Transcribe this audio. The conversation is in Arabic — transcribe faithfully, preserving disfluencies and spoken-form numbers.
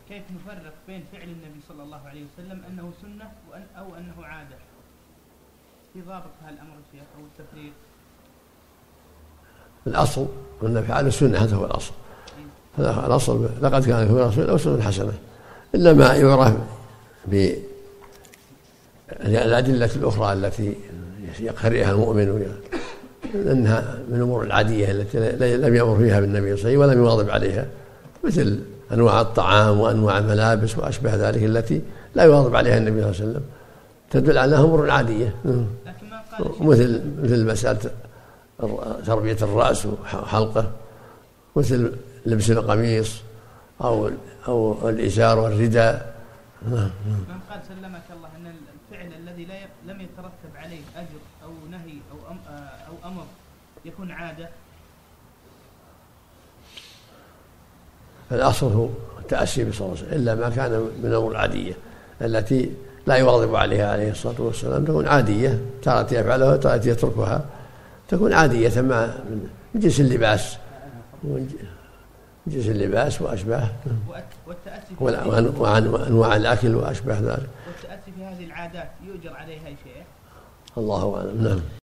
كيف نفرق بين فعل النبي صلى الله عليه وسلم أنه سنة وأن أو أنه عادة؟ في ضابط هالأمر الشيخ أو التفريق؟ الأصل أن فعل السنة، هذا هو الأصل. هذا الأصل، لقد كان في رسول الله أسوة حسنة، إلا ما يعرف بالأدلة الأخرى التي يقترئها المؤمن لأنها من الأمور العادية التي لم يأمر فيها بالنبي صلى الله عليه وسلم ولم يواظب عليها، مثل أنواع الطعام وأنواع الملابس وأشبه ذلك التي لا يواظب عليها النبي صلى الله عليه وسلم، تدل على أنها أمور عادية، مثل مثل مسألة تربية الرأس وحلقه، مثل لبس القميص أو أو الإزار والرداء. من قال سلمك الله أن الفعل الذي لا لم يترتب عليه أجر أو نهي أو أم أو أمر يكون عادة؟ الأصل هو التأسي بالصلاة والسلام، إلا ما كان من الأمور العادية التي لا يواظب عليها عليه الصلاة والسلام، تكون عادية، تارة يفعلها وتارة يتركها، تكون عادية مع من جنس اللباس من جنس اللباس وأشباه، وأنواع الأكل وأشباه ذلك. والتأسي في هذه العادات يؤجر عليها شيء؟ الله أعلم. نعم.